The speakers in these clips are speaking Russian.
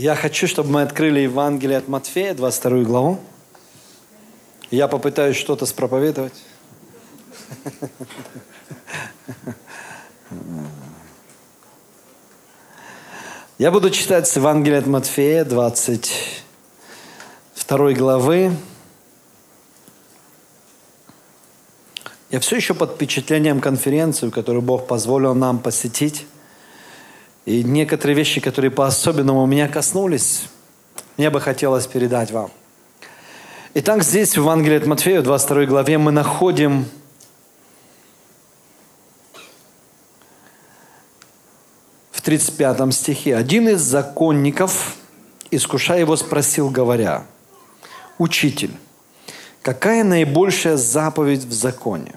Я хочу, чтобы мы открыли Евангелие от Матфея, 22 главу. Я попытаюсь что-то спроповедовать. Я буду читать с Евангелия от Матфея, 22 главы. Я все еще под впечатлением конференции, которую Бог позволил нам посетить. И некоторые вещи, которые по-особенному меня коснулись, мне бы хотелось передать вам. Итак, здесь в Евангелии от Матфея, в 22 главе, мы находим в 35 стихе. Один из законников, искушая его, спросил, говоря: «Учитель, какая наибольшая заповедь в законе?»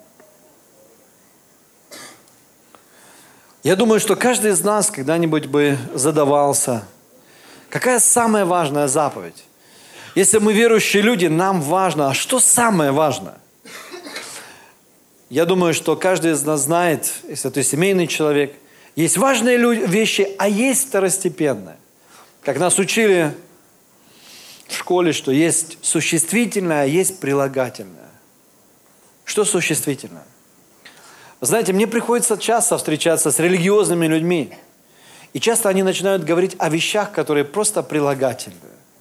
Я думаю, что каждый из нас когда-нибудь бы задавался, какая самая важная заповедь? Если мы верующие люди, нам важно, а что самое важное? Я думаю, что каждый из нас знает, если ты семейный человек, есть важные вещи, а есть второстепенные. Как нас учили в школе, что есть существительное, а есть прилагательное. Что существительное? Вы знаете, мне приходится часто встречаться с религиозными людьми. И часто они начинают говорить о вещах, которые просто прилагательные.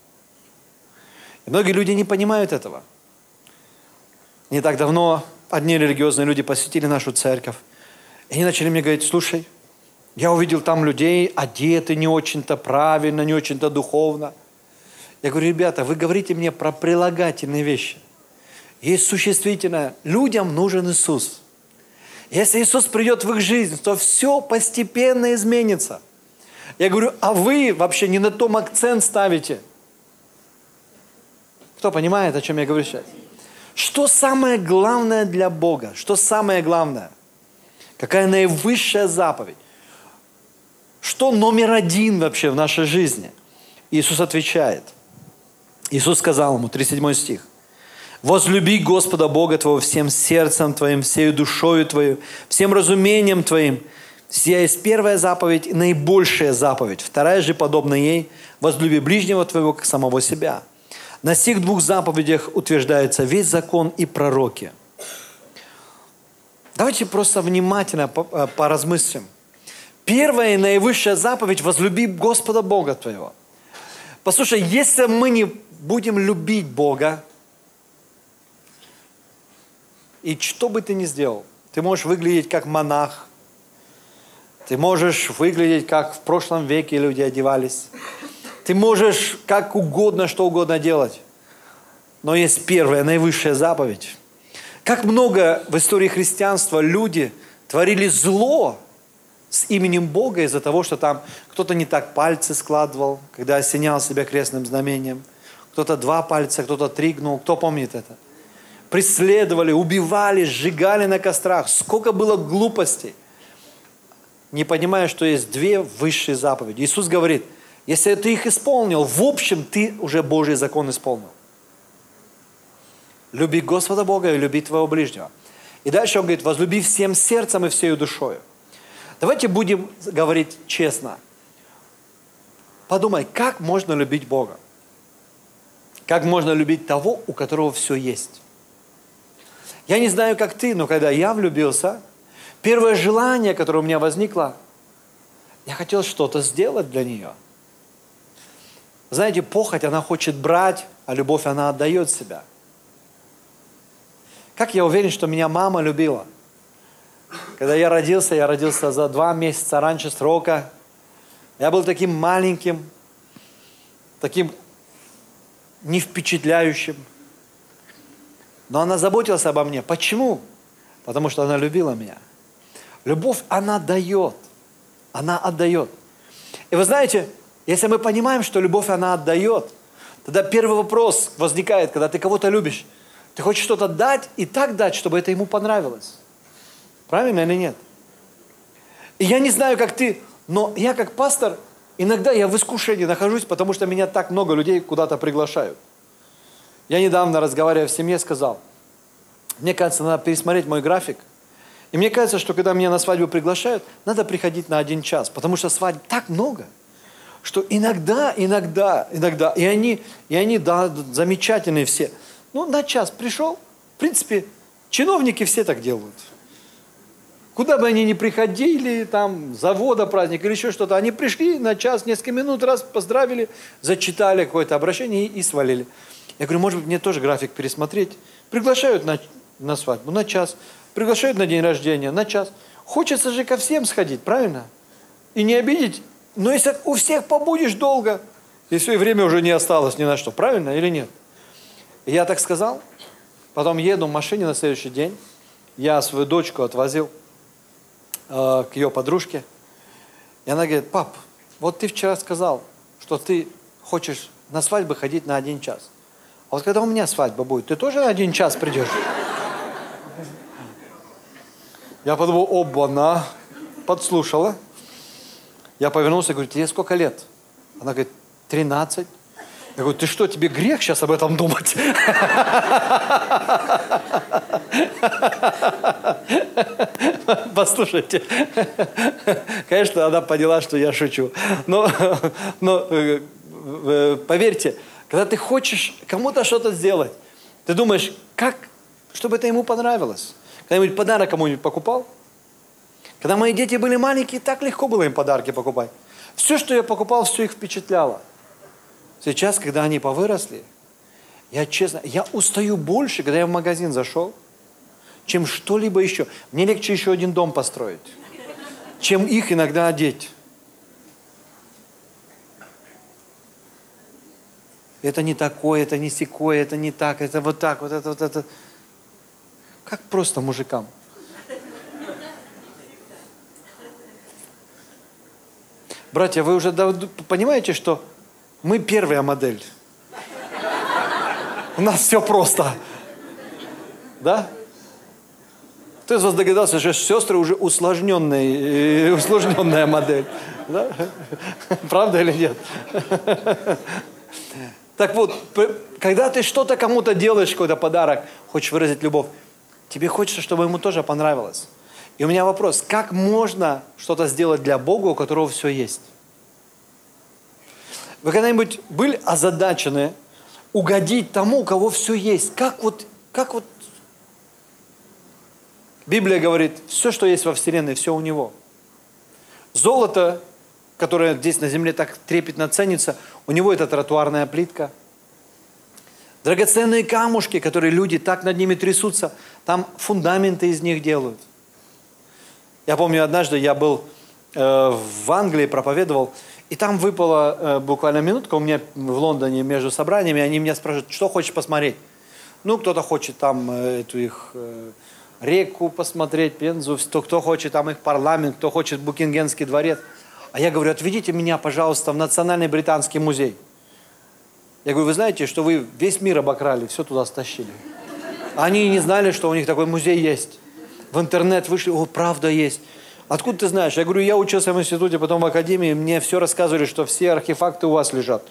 И многие люди не понимают этого. Не так давно одни религиозные люди посетили нашу церковь. И они начали мне говорить: слушай, я увидел там людей, одеты не очень-то правильно, не очень-то духовно. Я говорю: ребята, вы говорите мне про прилагательные вещи. Есть существительное. Людям нужен Иисус. Если Иисус придет в их жизнь, то все постепенно изменится. Я говорю: а вы вообще не на том акцент ставите. Кто понимает, о чем я говорю сейчас? Что самое главное для Бога? Что самое главное? Какая наивысшая заповедь? Что номер один вообще в нашей жизни? Иисус отвечает. Иисус сказал ему, 37 стих: «Возлюби Господа Бога твоего всем сердцем твоим, всею душою твою, всем разумением твоим». Сия есть первая заповедь и наибольшая заповедь. Вторая же, подобна ей: возлюби ближнего твоего, как самого себя. На сих двух заповедях утверждается весь закон и пророки. Давайте просто внимательно поразмыслим. Первая и наивысшая заповедь: возлюби Господа Бога твоего. Послушай, если мы не будем любить Бога, и что бы ты ни сделал, ты можешь выглядеть как монах, ты можешь выглядеть, как в прошлом веке люди одевались, ты можешь как угодно, что угодно делать. Но есть первая, наивысшая заповедь. Как много в истории христианства люди творили зло с именем Бога из-за того, что там кто-то не так пальцы складывал, когда осенял себя крестным знамением, кто-то 2 пальца, кто-то 3 гнул. Кто помнит это? Преследовали, убивали, сжигали на кострах. Сколько было глупостей, не понимая, что есть 2 высшие заповеди. Иисус говорит: если ты их исполнил, в общем, ты уже Божий закон исполнил. Люби Господа Бога и люби твоего ближнего. И дальше он говорит: возлюби всем сердцем и всею душою. Давайте будем говорить честно. Подумай, как можно любить Бога? Как можно любить того, у которого все есть? Я не знаю, как ты, но когда я влюбился, первое желание, которое у меня возникло, я хотел что-то сделать для нее. Знаете, похоть, она хочет брать, а любовь, она отдает себя. Как я уверен, что меня мама любила. Когда я родился за 2 месяца раньше срока. Я был таким маленьким, таким не впечатляющим. Но она заботилась обо мне. Почему? Потому что она любила меня. Любовь, она дает. Она отдает. И вы знаете, если мы понимаем, что любовь, она отдает, тогда первый вопрос возникает, когда ты кого-то любишь. Ты хочешь что-то дать и так дать, чтобы это ему понравилось. Правильно или нет? И я не знаю, как ты, но я как пастор, иногда я в искушении нахожусь, потому что меня так много людей куда-то приглашают. Я недавно, разговаривая в семье, сказал: мне кажется, надо пересмотреть мой график. И мне кажется, что когда меня на свадьбу приглашают, надо приходить на 1 час, потому что свадьб так много. что иногда, и они, да, замечательные все. Ну, на час пришел, в принципе, чиновники все так делают. Куда бы они ни приходили, там, завода, праздник или еще что-то, они пришли на час, несколько минут, раз поздравили, зачитали какое-то обращение и свалили. Я говорю, может быть, мне тоже график пересмотреть. Приглашают на свадьбу на час, приглашают на день рождения на час. Хочется же ко всем сходить, правильно? И не обидеть. Но если у всех побудешь долго, и все, и время уже не осталось ни на что, правильно или нет? И я так сказал, потом еду в машине на следующий день, я свою дочку отвозил к ее подружке, и она говорит, пап, вот ты вчера сказал, что ты хочешь на свадьбу ходить на 1 час. А вот когда у меня свадьба будет, ты тоже на 1 час придешь? Я подумал, оба-на, подслушала. Я повернулся и говорю, тебе сколько лет? Она говорит, 13. Я говорю, ты что, тебе грех сейчас об этом думать? Послушайте, конечно, она поняла, что я шучу. Но поверьте, когда ты хочешь кому-то что-то сделать, ты думаешь, как, чтобы это ему понравилось. Когда-нибудь подарок кому-нибудь покупал? Когда мои дети были маленькие, так легко было им подарки покупать. Все, что я покупал, все их впечатляло. Сейчас, когда они повыросли, я устаю больше, когда я в магазин зашел, чем что-либо еще. Мне легче еще 1 дом построить, чем их иногда одеть. Это не такое, это не сякое, это не так, это вот так, вот это. Как просто мужикам. Братья, вы уже понимаете, что мы первая модель. У нас все просто. Да? Кто из вас догадался, что сестры уже усложненная модель? Да? Правда или нет? Так вот, когда ты что-то кому-то делаешь, какой-то подарок, хочешь выразить любовь, тебе хочется, чтобы ему тоже понравилось. И у меня вопрос, как можно что-то сделать для Бога, у которого все есть? Вы когда-нибудь были озадачены угодить тому, у кого все есть? Как вот Библия говорит, все, что есть во Вселенной, все у него. Золото, которое здесь на земле так трепетно ценится, у него это тротуарная плитка. Драгоценные камушки, которые люди так над ними трясутся, там фундаменты из них делают. Я помню, однажды я был в Англии, проповедовал, и там выпала буквально минутка у меня в Лондоне между собраниями, они меня спрашивают, что хочешь посмотреть? Ну, кто-то хочет там эту их реку посмотреть, Пензу, кто хочет там их парламент, кто хочет Букингемский дворец. А я говорю, отведите меня, пожалуйста, в Национальный британский музей. Я говорю, вы знаете, что вы весь мир обокрали, все туда стащили. Они не знали, что у них такой музей есть. В интернет вышли, о, правда есть. Откуда ты знаешь? Я говорю, я учился в институте, потом в академии, мне все рассказывали, что все архефакты у вас лежат.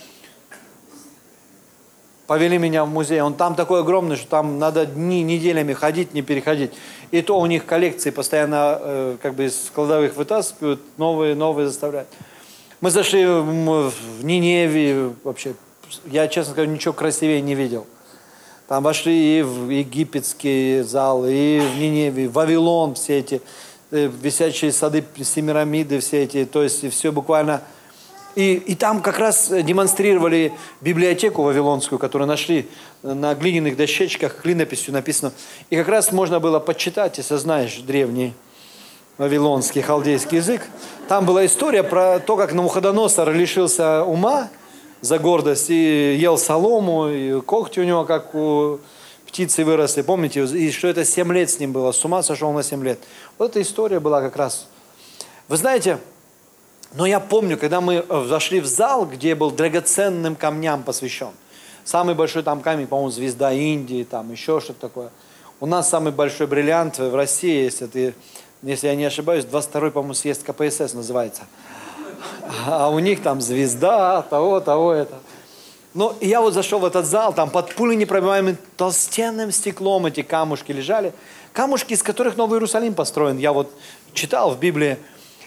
Повели меня в музей, он там такой огромный, что там надо дни, неделями ходить, не переходить. И то у них коллекции постоянно как бы из кладовых вытаскивают, новые заставляют. Мы зашли в Ниневию, вообще, я, честно говоря, ничего красивее не видел. Там вошли и в египетский зал, и в Ниневию, в Вавилон, все эти висячие сады Семирамиды, все эти, то есть все буквально... И там как раз демонстрировали библиотеку вавилонскую, которую нашли на глиняных дощечках, клинописью написано. И как раз можно было почитать, если знаешь древний вавилонский, халдейский язык. Там была история про то, как Навуходоносор лишился ума за гордость и ел солому, и когти у него, как у птицы, выросли. Помните? И что это 7 лет с ним было, с ума сошел на 7 лет. Вот эта история была как раз. Вы знаете... Но я помню, когда мы зашли в зал, где был драгоценным камням посвящен. Самый большой там камень, по-моему, звезда Индии, там еще что-то такое. У нас самый большой бриллиант в России, если я не ошибаюсь, 22-й, по-моему, съезд КПСС называется. А у них там звезда, того, это. Ну, и я вот зашел в этот зал, там под пуленепробиваемым толстенным стеклом эти камушки лежали. Камушки, из которых Новый Иерусалим построен. Я вот читал в Библии.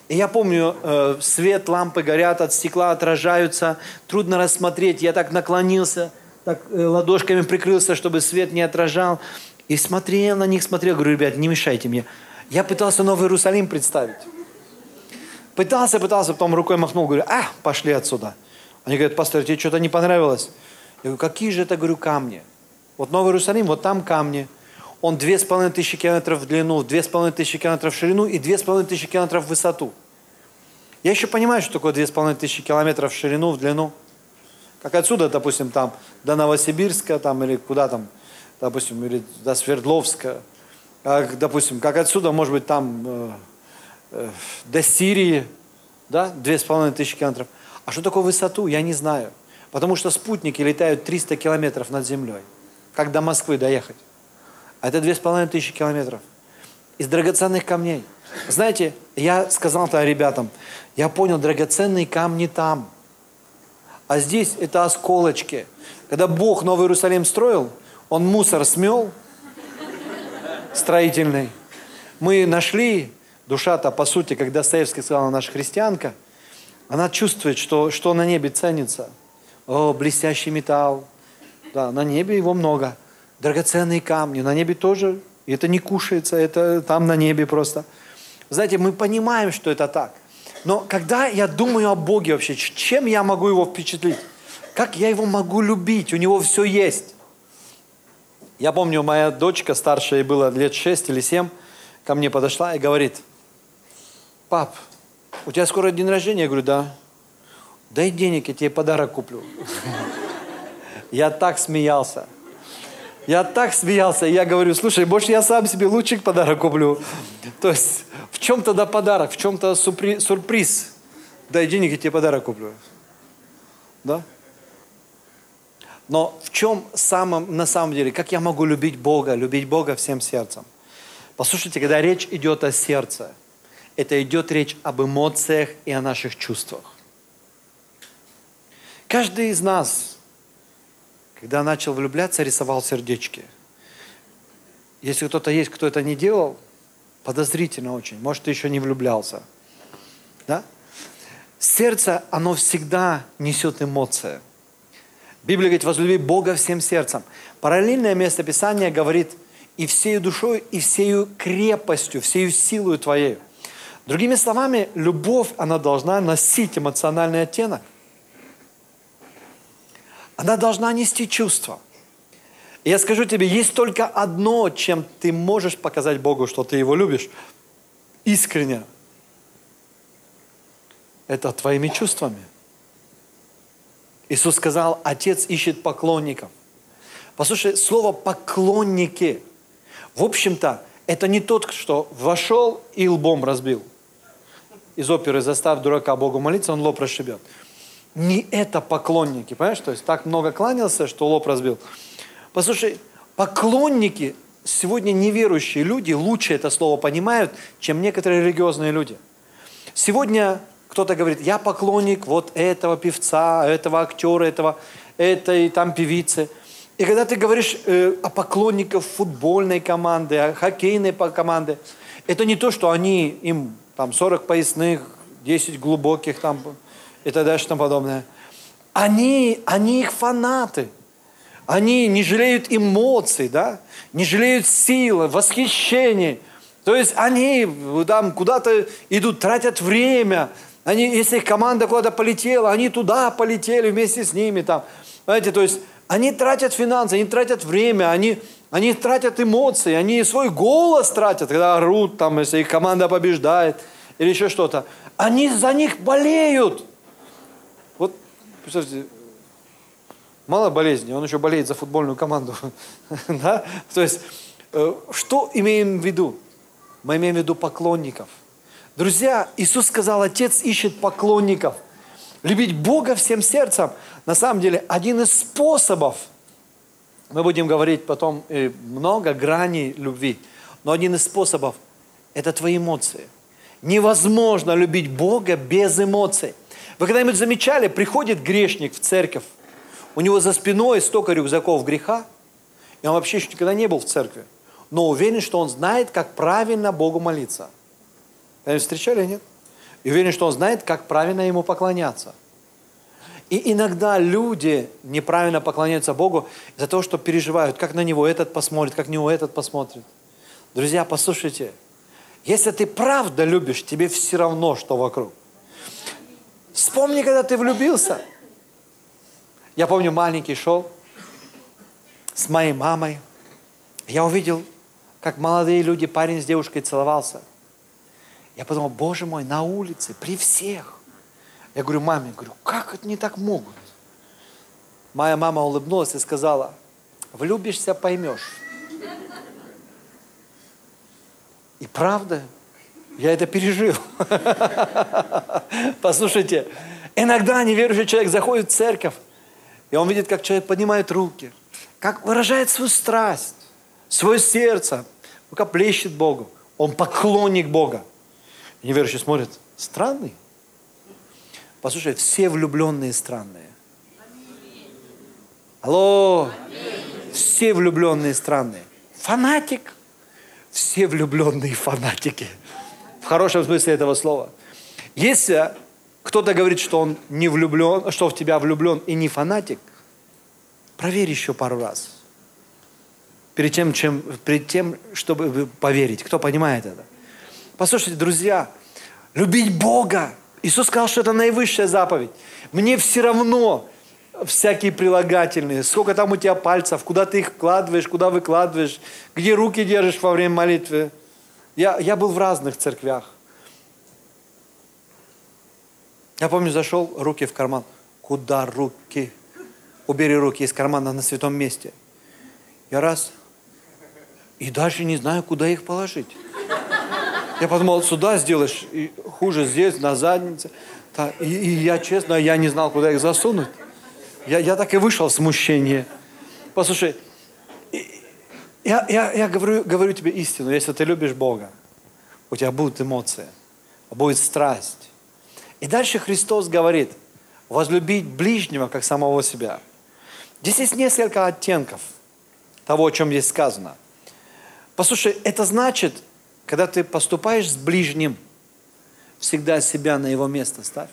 И я помню, свет, лампы горят, от стекла отражаются, трудно рассмотреть. Я так наклонился, так ладошками прикрылся, чтобы свет не отражал. И смотрел на них, смотрел, говорю, ребят, не мешайте мне. Я пытался Новый Иерусалим представить. Пытался, потом рукой махнул, говорю, пошли отсюда. Они говорят, пастор, тебе что-то не понравилось? Я говорю, какие же это, говорю, камни? Вот Новый Иерусалим, вот там камни. Он 2500 километров в длину, 2500 километров в ширину и 2500 километров в высоту. Я еще понимаю, что такое 2500 километров в ширину, в длину. Как отсюда, допустим, там до Новосибирска, там, или куда там, допустим, или до Свердловска. Как, допустим, как отсюда, может быть, там до Сирии, да, 2500 километров. А что такое высоту, я не знаю. Потому что спутники летают 300 километров над землей. Как до Москвы доехать? А это 2500 километров. Из драгоценных камней. Знаете, я сказал-то ребятам, я понял, драгоценные камни там. А здесь это осколочки. Когда Бог Новый Иерусалим строил, Он мусор смел, строительный. Мы нашли, душа-то, по сути, как Достоевский сказал, наша христианка, она чувствует, что на небе ценится. О, блестящий металл. Да, на небе его много. Драгоценные камни. На небе тоже. И это не кушается, это там на небе просто. Знаете, мы понимаем, что это так. Но когда я думаю о Боге вообще, чем я могу его впечатлить? Как я его могу любить? У него все есть. Я помню, моя дочка, старшая, ей было лет 6 или 7, ко мне подошла и говорит, пап, у тебя скоро день рождения? Я говорю, да. Дай денег, я тебе подарок куплю. Я так смеялся. Я говорю, слушай, больше я сам себе лучший подарок куплю. То есть, в чем тогда подарок, в чем-то сюрприз. Дай денег, я тебе подарок куплю. Да? Но в чем на самом деле, как я могу любить Бога всем сердцем? Послушайте, когда речь идет о сердце, это идет речь об эмоциях и о наших чувствах. Каждый из нас, когда начал влюбляться, рисовал сердечки. Если кто-то есть, кто это не делал, подозрительно очень. Может, ты еще не влюблялся. Да? Сердце, оно всегда несет эмоции. Библия говорит, возлюби Бога всем сердцем. Параллельное местописание говорит, и всею душой, и всею крепостью, всею силою твоей. Другими словами, любовь, она должна носить эмоциональный оттенок. Она должна нести чувства. И я скажу тебе, есть только одно, чем ты можешь показать Богу, что ты Его любишь, искренне. Это твоими чувствами. Иисус сказал, Отец ищет поклонников. Послушай, слово «поклонники», в общем-то, это не тот, что вошел и лбом разбил. Из оперы «Заставь дурака Богу молиться», он лоб расшибет. Не это поклонники, понимаешь? То есть так много кланялся, что лоб разбил. Послушай, поклонники, сегодня неверующие люди лучше это слово понимают, чем некоторые религиозные люди. Сегодня кто-то говорит, я поклонник вот этого певца, этого актера, этой там певицы. И когда ты говоришь о поклонниках футбольной команды, о хоккейной команды, это не то, что им там 40 поясных, 10 глубоких там и так далее, и тому подобное. Они их фанаты. Они не жалеют эмоций, да? Не жалеют силы, восхищений. То есть они там куда-то идут, тратят время. Если их команда куда-то полетела, они туда полетели вместе с ними. Там. Знаете, то есть они тратят финансы, они тратят время, они тратят эмоции, они свой голос тратят, когда орут, там, если их команда побеждает или еще что-то. Они за них болеют. Вот, представьте, мало болезней, он еще болеет за футбольную команду. Да? То есть, что имеем в виду? Мы имеем в виду поклонников. Друзья, Иисус сказал, Отец ищет поклонников. Любить Бога всем сердцем, на самом деле, один из способов, мы будем говорить потом много граней любви, но один из способов – это твои эмоции. Невозможно любить Бога без эмоций. Вы когда-нибудь замечали, приходит грешник в церковь, у него за спиной столько рюкзаков греха, и он вообще еще никогда не был в церкви, но уверен, что он знает, как правильно Богу молиться. Вы встречали, нет? И уверен, что он знает, как правильно ему поклоняться. И иногда люди неправильно поклоняются Богу из-за того, что переживают, как на него этот посмотрит, как на него этот посмотрит. Друзья, послушайте, если ты правда любишь, тебе все равно, что вокруг. Вспомни, когда ты влюбился. Я помню, маленький шел с моей мамой. Я увидел, как молодые люди, парень с девушкой целовался. Я подумал, Боже мой, на улице, при всех. Я говорю маме, как это не так могут? Моя мама улыбнулась и сказала, влюбишься, поймешь. И правда, я это пережил. Послушайте, иногда неверующий человек заходит в церковь, и он видит, как человек поднимает руки, как выражает свою страсть, свое сердце, как плещет Богу. Он поклонник Бога. И неверующий смотрит, странный. Послушай, все влюбленные странные. Алло, все влюбленные странные. Фанатик. Все влюбленные фанатики. В хорошем смысле этого слова. Если кто-то говорит, что он не влюблен, что в тебя влюблен и не фанатик, проверь еще пару раз. Перед тем, чтобы поверить. Кто понимает это? Послушайте, друзья, любить Бога. Иисус сказал, что это наивысшая заповедь. Мне все равно всякие прилагательные, сколько там у тебя пальцев, куда ты их вкладываешь, куда выкладываешь, где руки держишь во время молитвы. Я был в разных церквях. Я помню, зашел, руки в карман. Куда руки? Убери руки из кармана на святом месте. Я раз, и даже не знаю, куда их положить. Я подумал, сюда сделаешь, и хуже здесь, на заднице. И я, честно, я не знал, куда их засунуть. Я так и вышел в смущение. Послушай, я говорю тебе истину. Если ты любишь Бога, у тебя будут эмоции, будет страсть. И дальше Христос говорит, возлюбить ближнего, как самого себя. Здесь есть несколько оттенков того, о чем здесь сказано. Послушай, это значит, когда ты поступаешь с ближним, всегда себя на его место ставь.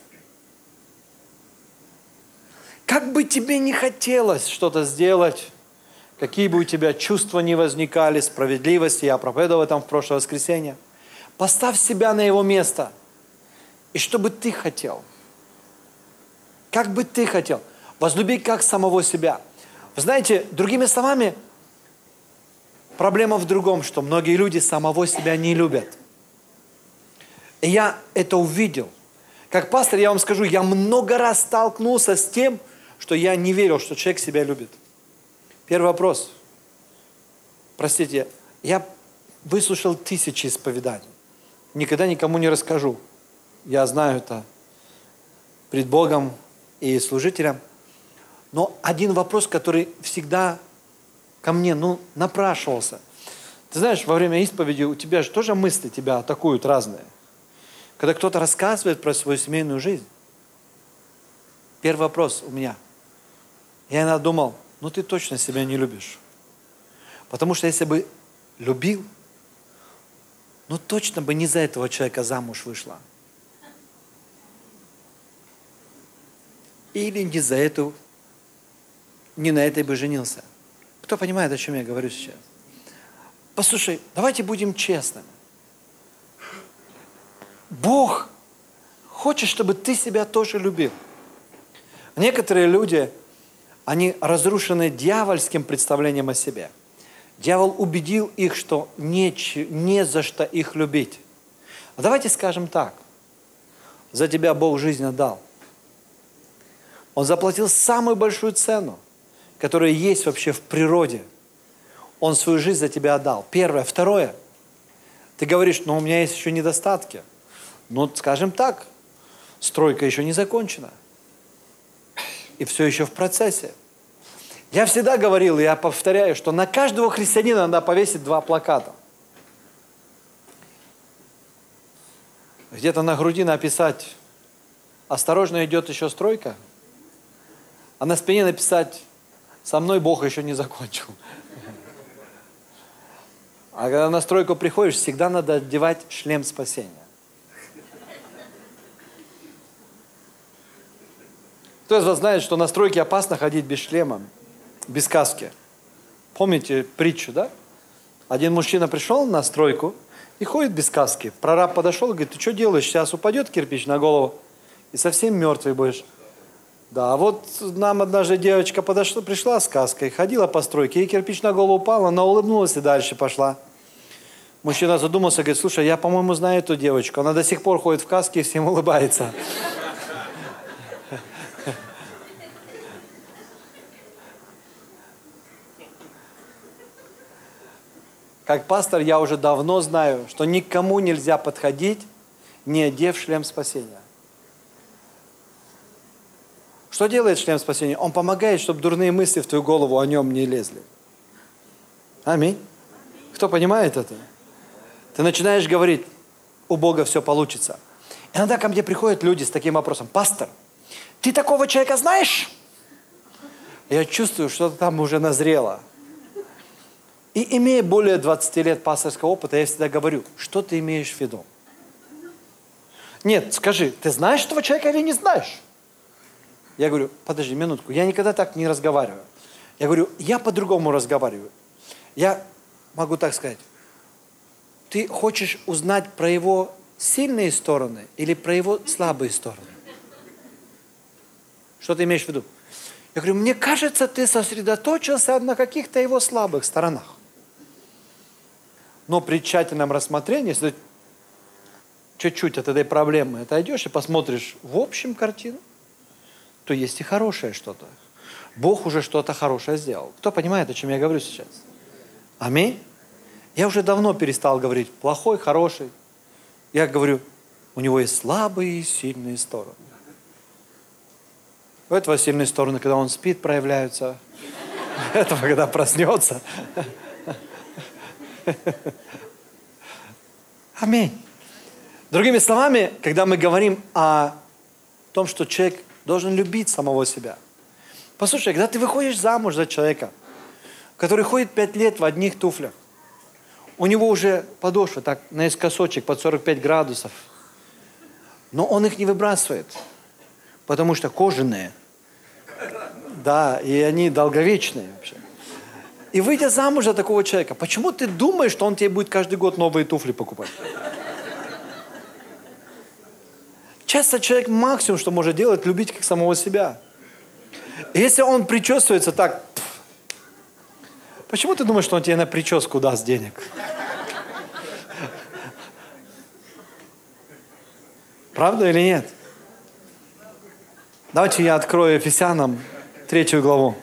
Как бы тебе не хотелось что-то сделать, какие бы у тебя чувства ни возникали, справедливости, я проповедовал об этом в прошлое воскресенье, поставь себя на его место. И что бы ты хотел? Как бы ты хотел? Возлюби как самого себя. Вы знаете, другими словами, проблема в другом, что многие люди самого себя не любят. И я это увидел. Как пастор, я вам скажу, я много раз столкнулся с тем, что я не верил, что человек себя любит. Первый вопрос. Простите, я выслушал 1000 исповеданий. Никогда никому не расскажу. Я знаю это пред Богом и служителям. Но один вопрос, который всегда ко мне, напрашивался. Ты знаешь, во время исповеди у тебя же тоже мысли тебя атакуют разные. Когда кто-то рассказывает про свою семейную жизнь. Первый вопрос у меня. Я иногда думал, ты точно себя не любишь. Потому что если бы любил, точно бы не за этого человека замуж вышла. Или не за эту, не на этой бы женился. Кто понимает, о чем я говорю сейчас? Послушай, давайте будем честными. Бог хочет, чтобы ты себя тоже любил. Некоторые люди, они разрушены дьявольским представлением о себе. Дьявол убедил их, что не за что их любить. А давайте скажем так. За тебя Бог жизнь отдал. Он заплатил самую большую цену, которая есть вообще в природе. Он свою жизнь за тебя отдал. Первое. Второе. Ты говоришь, у меня есть еще недостатки. Скажем так, стройка еще не закончена. И все еще в процессе. Я всегда говорил, я повторяю, что на каждого христианина надо повесить 2 плаката. Где-то на груди написать «Осторожно, идет еще стройка», а на спине написать «Со мной Бог еще не закончил». А когда на стройку приходишь, всегда надо одевать шлем спасения. Кто из вас знает, что на стройке опасно ходить без шлема, без каски? Помните притчу, да? Один мужчина пришел на стройку и ходит без каски. Прораб подошел и говорит: ты что делаешь? Сейчас упадет кирпич на голову, и совсем мертвый будешь. Да, а вот нам однажды девочка пришла с каской, ходила по стройке, ей кирпич на голову упал, она улыбнулась и дальше пошла. Мужчина задумался, говорит: слушай, я, по-моему, знаю эту девочку. Она до сих пор ходит в каске и всем улыбается. Как пастор я уже давно знаю, что никому нельзя подходить, не одев шлем спасения. Что делает шлем спасения? Он помогает, чтобы дурные мысли в твою голову о нем не лезли. Аминь. Кто понимает это? Ты начинаешь говорить: у Бога все получится. Иногда ко мне приходят люди с таким вопросом: пастор, ты такого человека знаешь? Я чувствую, что там уже назрело. И имея более 20 лет пасторского опыта, я всегда говорю: что ты имеешь в виду? Нет, скажи, ты знаешь этого человека или не знаешь? Я говорю: подожди минутку, я никогда так не разговариваю. Я говорю: я по-другому разговариваю. Я могу так сказать: ты хочешь узнать про его сильные стороны или про его слабые стороны? Что ты имеешь в виду? Я говорю: мне кажется, ты сосредоточился на каких-то его слабых сторонах. Но при тщательном рассмотрении, если ты чуть-чуть от этой проблемы отойдешь и посмотришь в общем картину, то есть и хорошее что-то. Бог уже что-то хорошее сделал. Кто понимает, о чем я говорю сейчас? Аминь. Я уже давно перестал говорить плохой, хороший. Я говорю: у него есть слабые и сильные стороны. У этого сильные стороны, когда он спит, проявляются. У этого, когда проснется. Аминь. Другими словами, когда мы говорим о том, что человек должен любить самого себя. Послушай, когда ты выходишь замуж за человека, который ходит 5 лет в одних туфлях, у него уже подошва так наискосочек под 45 градусов, но он их не выбрасывает, потому что кожаные. Да, и они долговечные вообще. И выйдя замуж за такого человека, почему ты думаешь, что он тебе будет каждый год новые туфли покупать? Часто человек максимум, что может делать, любить как самого себя. И если он причесывается так, почему ты думаешь, что он тебе на прическу даст денег? Правда или нет? Давайте я открою Ефесянам 3 главу.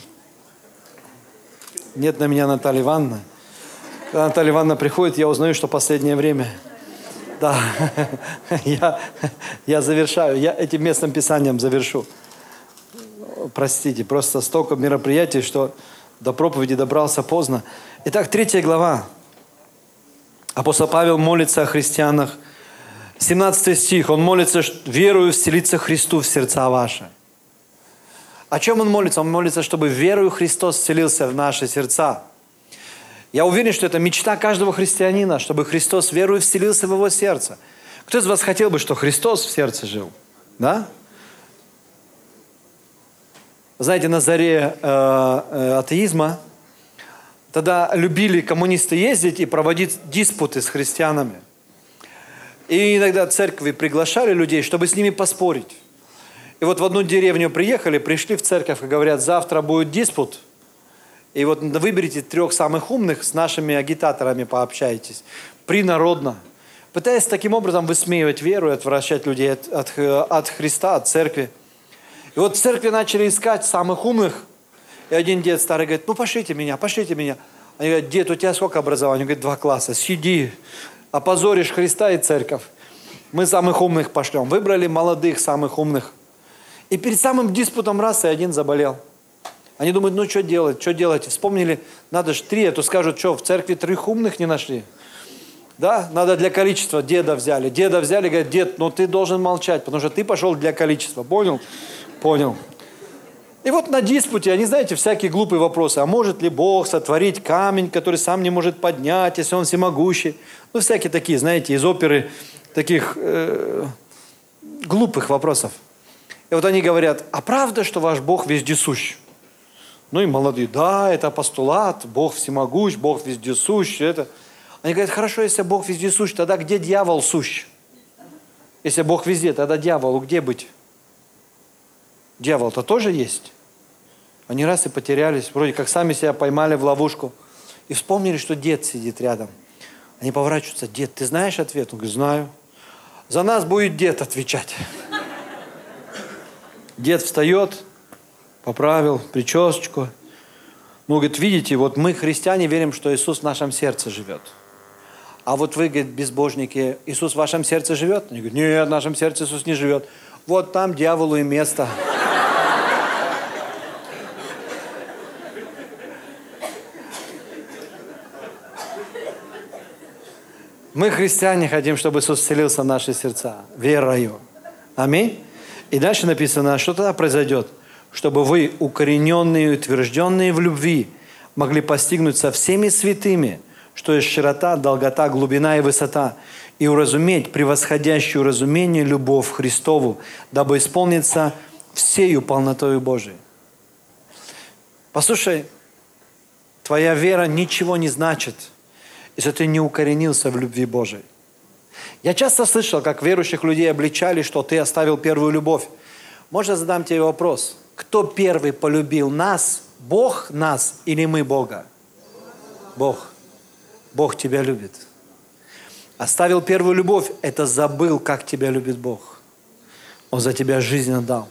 Нет на меня Наталья Ивановна. Когда Наталья Ивановна приходит, я узнаю, что последнее время. Да, я завершаю. Я этим местным писанием завершу. Простите, просто столько мероприятий, что до проповеди добрался поздно. Итак, 3 глава. Апостол Павел молится о христианах. 17 стих. Он молится: верою вселиться Христу в сердца ваши. О чем он молится? Он молится, чтобы верою Христос вселился в наши сердца. Я уверен, что это мечта каждого христианина, чтобы Христос верою вселился в его сердце. Кто из вас хотел бы, чтобы Христос в сердце жил? Да? Знаете, на заре атеизма тогда любили коммунисты ездить и проводить диспуты с христианами. И иногда церкви приглашали людей, чтобы с ними поспорить. И вот в одну деревню приехали, пришли в церковь и говорят: завтра будет диспут. И вот выберите 3 самых умных, с нашими агитаторами пообщайтесь. Принародно. Пытаясь таким образом высмеивать веру и отвращать людей от Христа, от церкви. И вот в церкви начали искать самых умных. И один дед старый говорит: ну пошлите меня, пошлите меня. Они говорят: дед, у тебя сколько образований? Он говорит: 2 класса. Сиди, опозоришь Христа и церковь. Мы самых умных пошлем. Выбрали молодых, самых умных. И перед самым диспутом раз и один заболел. Они думают: ну что делать, что делать? Вспомнили, надо же 3, а то скажут: что, в церкви 3 умных не нашли? Да, надо для количества. Деда взяли, говорят: дед, ну ты должен молчать, потому что ты пошел для количества. Понял? Понял. И вот на диспуте, они, знаете, всякие глупые вопросы. А может ли Бог сотворить камень, который сам не может поднять, если он всемогущий? Ну, всякие такие, знаете, из оперы таких глупых вопросов. И И вот они говорят, а правда, что ваш Бог вездесущ? Ну и молодые, да, это постулат, Бог всемогущ, Бог вездесущ. Это. Они говорят, хорошо, если Бог вездесущ, тогда где дьявол сущ? Если Бог везде, тогда дьяволу где быть? Дьявол-то тоже есть. Они раз и потерялись, вроде как сами себя поймали в ловушку. И вспомнили, что дед сидит рядом. Они поворачиваются, дед, ты знаешь ответ? Он говорит, знаю. За нас будет дед отвечать. Дед встает, поправил причесочку. Ну, говорит, видите, вот мы, христиане, верим, что Иисус в нашем сердце живет. А вот вы, говорит, безбожники, Иисус в вашем сердце живет? Они говорят, нет, в нашем сердце Иисус не живет. Вот там дьяволу и место. Мы, христиане, хотим, чтобы Иисус вселился в наши сердца верою. Аминь. И дальше написано, что тогда произойдет? Чтобы вы, укорененные и утвержденные в любви, могли постигнуть со всеми святыми, что есть широта, долгота, глубина и высота, и уразуметь превосходящую разумение любовь Христову, дабы исполниться всею полнотою Божией. Послушай, твоя вера ничего не значит, если ты не укоренился в любви Божией. Я часто слышал, как верующих людей обличали, что ты оставил первую любовь. Можно задам тебе вопрос? Кто первый полюбил нас? Бог нас или мы Бога? Бог. Бог тебя любит. Оставил первую любовь, это забыл, как тебя любит Бог. Он за тебя жизнь отдал.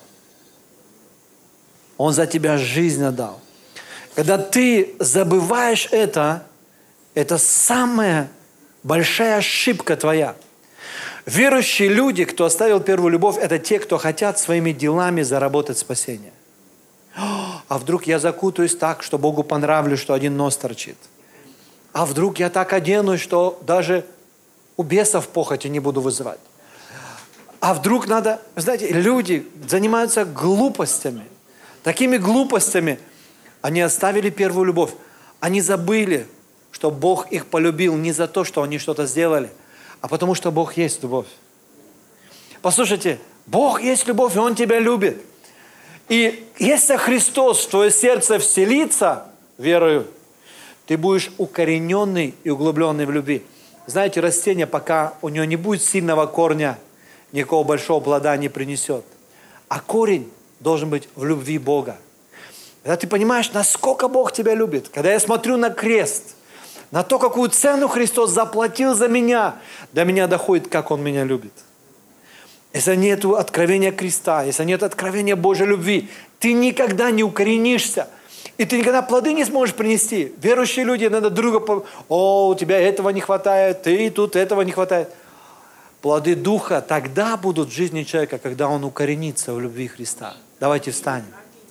Он за тебя жизнь отдал. Когда ты забываешь это самая большая ошибка твоя. Верующие люди, кто оставил первую любовь, это те, кто хотят своими делами заработать спасение. А вдруг я закутаюсь так, что Богу понравлюсь, что один нос торчит? А вдруг я так оденусь, что даже у бесов похоти не буду вызывать? А вдруг надо... Знаете, люди занимаются глупостями. Такими глупостями. Они оставили первую любовь. Они забыли, что Бог их полюбил не за то, что они что-то сделали, а потому что Бог есть любовь. Послушайте, Бог есть любовь, и Он тебя любит. И если Христос в твое сердце вселится верою, ты будешь укорененный и углубленный в любви. Знаете, растение, пока у него не будет сильного корня, никакого большого плода не принесет. А корень должен быть в любви Бога. Когда ты понимаешь, насколько Бог тебя любит, когда я смотрю на крест, на то, какую цену Христос заплатил за меня, до меня доходит, как Он меня любит. Если нет откровения креста, если нет откровения Божьей любви, ты никогда не укоренишься. И ты никогда плоды не сможешь принести. Верующие люди надо друга... О, у тебя этого не хватает, ты тут этого не хватает. Плоды Духа тогда будут в жизни человека, когда он укоренится в любви Христа. Давайте встанем.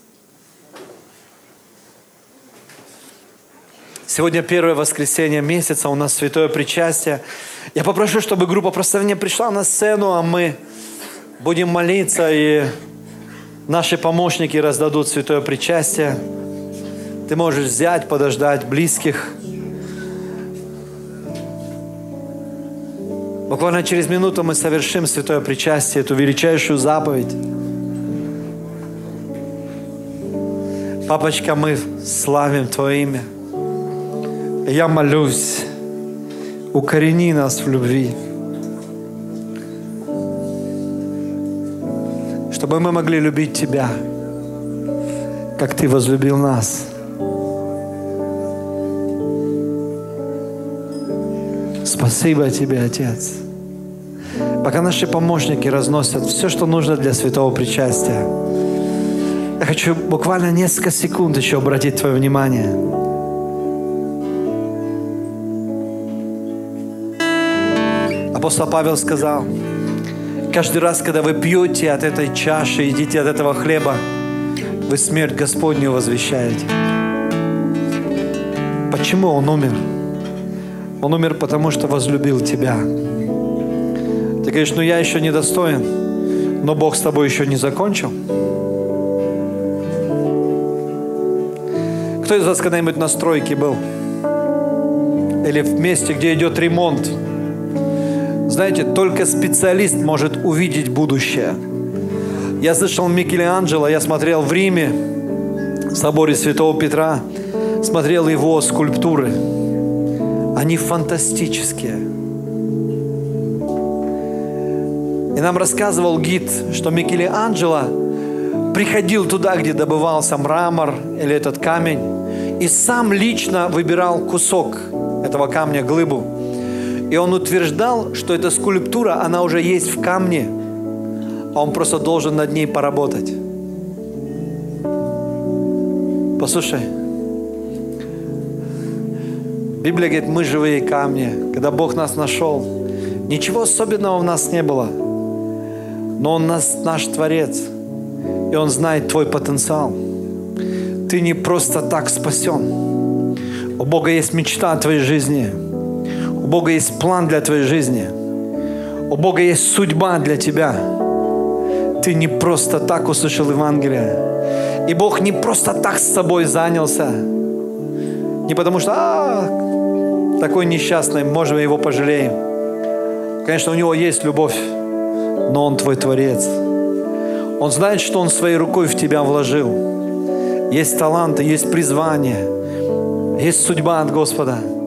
Сегодня первое воскресенье месяца, у нас святое причастие. Я попрошу, чтобы группа прославления пришла на сцену, а мы будем молиться, и наши помощники раздадут святое причастие. Ты можешь взять, подождать близких. Буквально через минуту мы совершим святое причастие, эту величайшую заповедь. Папочка, мы славим Твое имя. Я молюсь, укорени нас в любви, чтобы мы могли любить Тебя, как Ты возлюбил нас. Спасибо Тебе, Отец. Пока наши помощники разносят все, что нужно для святого причастия, я хочу буквально несколько секунд еще обратить Твое внимание. Апостол Павел сказал, каждый раз, когда вы пьете от этой чаши, едите от этого хлеба, вы смерть Господню возвещаете. Почему Он умер? Он умер, потому что возлюбил тебя. Ты говоришь, ну я еще не достоин, но Бог с тобой еще не закончил. Кто из вас когда-нибудь на стройке был? Или в месте, где идет ремонт? Знаете, только специалист может увидеть будущее. Я слышал Микеланджело, я смотрел в Риме, в соборе Святого Петра, смотрел его скульптуры. Они фантастические. И нам рассказывал гид, что Микеланджело приходил туда, где добывался мрамор или этот камень, и сам лично выбирал кусок этого камня, глыбу. И он утверждал, что эта скульптура, она уже есть в камне, а он просто должен над ней поработать. Послушай, Библия говорит, мы живые камни. Когда Бог нас нашел, ничего особенного в нас не было. Но Он наш Творец. И Он знает твой потенциал. Ты не просто так спасен. У Бога есть мечта о твоей жизни. У Бога есть план для твоей жизни. У Бога есть судьба для тебя. Ты не просто так услышал Евангелие. И Бог не просто так с собой занялся. Не потому что, такой несчастный, может, мы его пожалеем. Конечно, у него есть любовь, но Он твой Творец. Он знает, что Он своей рукой в тебя вложил. Есть таланты, есть призвание, есть судьба от Господа.